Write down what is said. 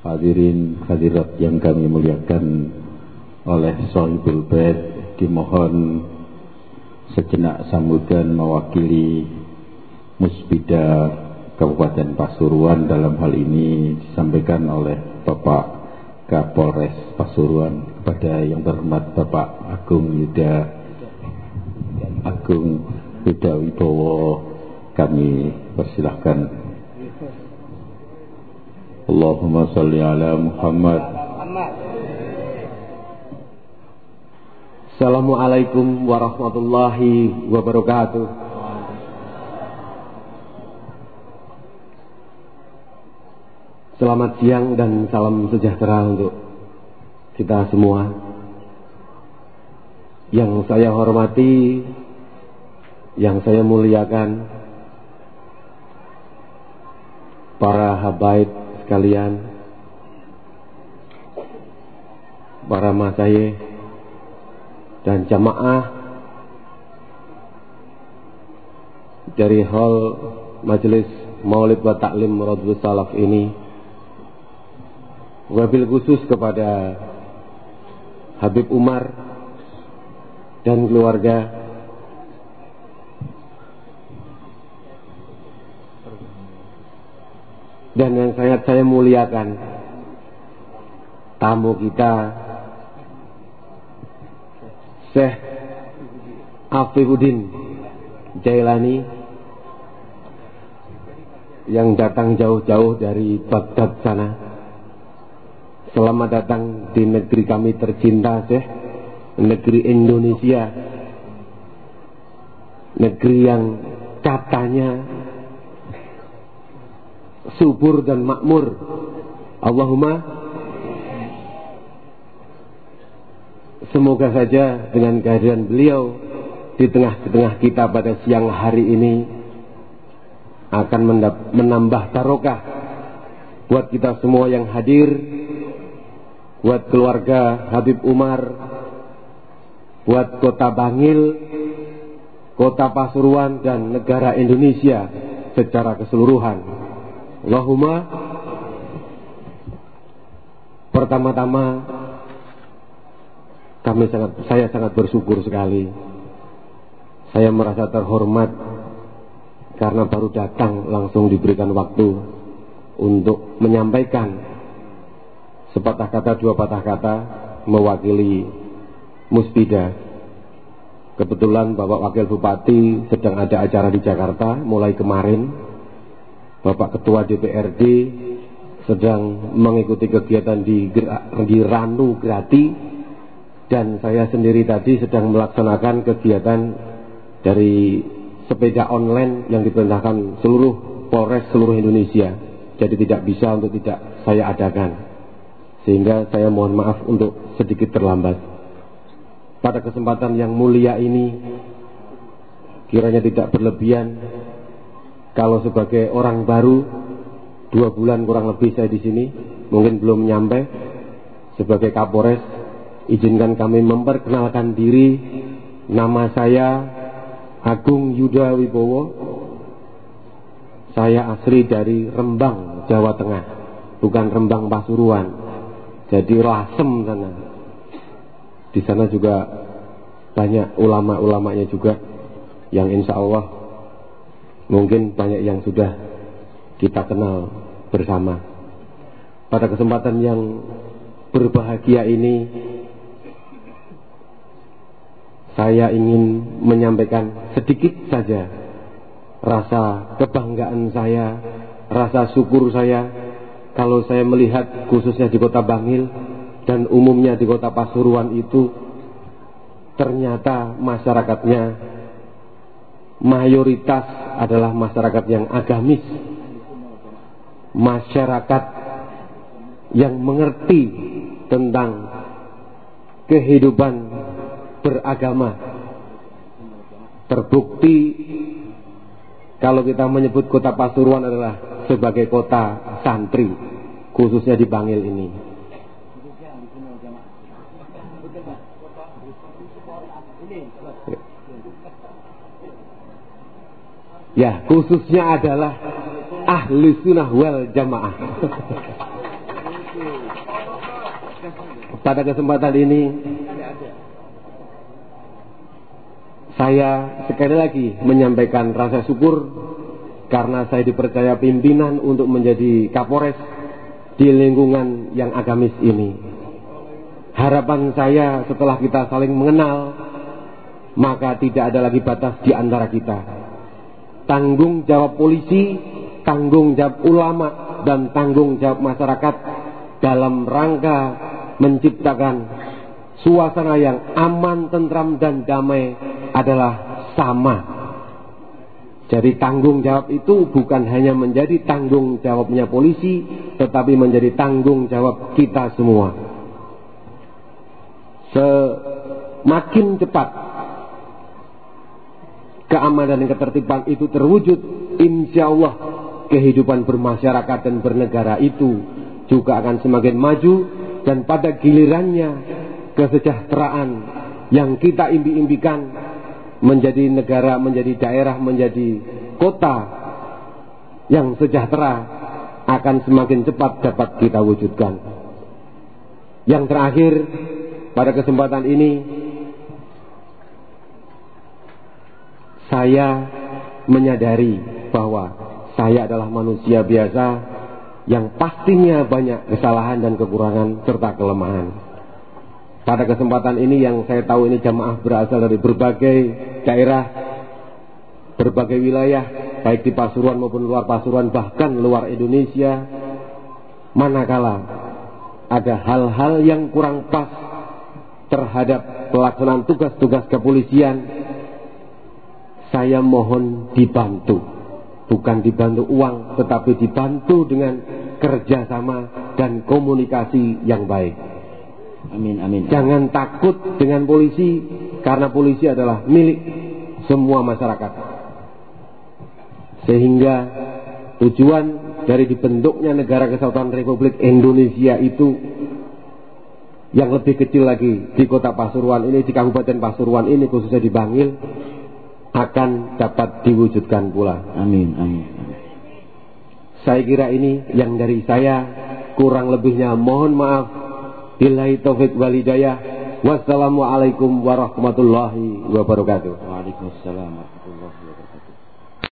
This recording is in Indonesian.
Hadirin hadirat yang kami muliakan oleh Shahibul Bait, dimohon sejenak sambutan mewakili Musbida Kabupaten Pasuruan. Dalam hal ini disampaikan oleh Bapak Kapolres Pasuruan kepada yang terhormat Bapak Agung Yuda Wibowo. Kami persilahkan. Allahumma salli ala Muhammad. Assalamualaikum warahmatullahi wabarakatuh. Selamat siang dan salam sejahtera untuk kita semua. Yang saya hormati, yang saya muliakan, para habaib sekalian, para masyayikh dan jamaah dari hall Majelis Maulid wa Ta'lim Radhus Salaf ini, wabil khusus kepada Habib Umar dan keluarga, dan yang sangat saya muliakan tamu kita Syekh Afifuddin Jailani yang datang jauh-jauh dari Baghdad sana. Selamat datang di negeri kami tercinta, Syekh, negeri Indonesia, negeri yang katanya subur dan makmur. Allahumma, semoga saja dengan kehadiran beliau di tengah-tengah kita pada siang hari ini akan menambah barokah buat kita semua yang hadir, buat keluarga Habib Umar, buat kota Bangil, kota Pasuruan, dan negara Indonesia secara keseluruhan. Allahumma. Pertama-tama saya sangat bersyukur sekali. Saya merasa terhormat karena baru datang langsung diberikan waktu untuk menyampaikan sepatah kata, dua patah kata mewakili Musbida. Kebetulan Bapak Wakil Bupati sedang ada acara di Jakarta mulai kemarin. Bapak Ketua DPRD sedang mengikuti kegiatan di Ranu Grati, dan saya sendiri tadi sedang melaksanakan kegiatan dari sepeda online yang diperintahkan seluruh Polres seluruh Indonesia. Jadi tidak bisa untuk tidak saya adakan, sehingga saya mohon maaf untuk sedikit terlambat. Pada kesempatan yang mulia ini, kiranya tidak berlebihan kalau sebagai orang baru, 2 bulan kurang lebih saya di sini, mungkin belum nyampe. Sebagai Kapolres, izinkan kami memperkenalkan diri. Nama saya Agung Yuda Wibowo. Saya asli dari Rembang, Jawa Tengah, bukan Rembang Pasuruan. Jadi Lasem sana. Di sana juga banyak ulama-ulamanya juga, yang insya Allah mungkin banyak yang sudah kita kenal bersama. Pada kesempatan yang berbahagia ini, saya ingin menyampaikan sedikit saja rasa kebanggaan saya, rasa syukur saya kalau saya melihat khususnya di kota Bangil dan umumnya di kota Pasuruan itu ternyata masyarakatnya mayoritas adalah masyarakat yang agamis, masyarakat yang mengerti tentang kehidupan beragama. Terbukti kalau kita menyebut kota Pasuruan adalah sebagai kota santri, khususnya di Bangil ini. Ya, khususnya adalah ahli sunnah wal jamaah. Pada kesempatan ini saya sekali lagi menyampaikan rasa syukur karena saya dipercaya pimpinan untuk menjadi Kapolres di lingkungan yang agamis ini. Harapan saya setelah kita saling mengenal, maka tidak ada lagi batas di antara kita. Tanggung jawab polisi, tanggung jawab ulama, dan tanggung jawab masyarakat dalam rangka menciptakan suasana yang aman, tentram, dan damai adalah sama. Jadi tanggung jawab itu bukan hanya menjadi tanggung jawabnya polisi, tetapi menjadi tanggung jawab kita semua. Semakin cepat keamanan dan ketertiban itu terwujud, insya Allah kehidupan bermasyarakat dan bernegara itu juga akan semakin maju, dan pada gilirannya kesejahteraan yang kita impi-impikan menjadi negara, menjadi daerah, menjadi kota yang sejahtera akan semakin cepat dapat kita wujudkan. Yang terakhir, pada kesempatan ini saya menyadari bahwa saya adalah manusia biasa yang pastinya banyak kesalahan dan kekurangan serta kelemahan. Pada kesempatan ini yang saya tahu ini jamaah berasal dari berbagai daerah, berbagai wilayah, baik di Pasuruan maupun luar Pasuruan, bahkan luar Indonesia. Manakala ada hal-hal yang kurang pas terhadap pelaksanaan tugas-tugas kepolisian, saya mohon dibantu. Bukan dibantu uang, tetapi dibantu dengan kerjasama dan komunikasi yang baik. Amin, amin. Jangan takut dengan polisi, karena polisi adalah milik semua masyarakat. Sehingga tujuan dari dibentuknya Negara Kesatuan Republik Indonesia itu yang lebih kecil lagi di kota Pasuruan ini, di Kabupaten Pasuruan ini, khususnya di Bangil, akan dapat diwujudkan pula. Amin, amin. Saya kira ini yang dari saya, kurang lebihnya mohon maaf. Billahi taufik wal hidayah. Wassalamualaikum warahmatullahi wabarakatuh. Waalaikumsalam warahmatullahi wabarakatuh.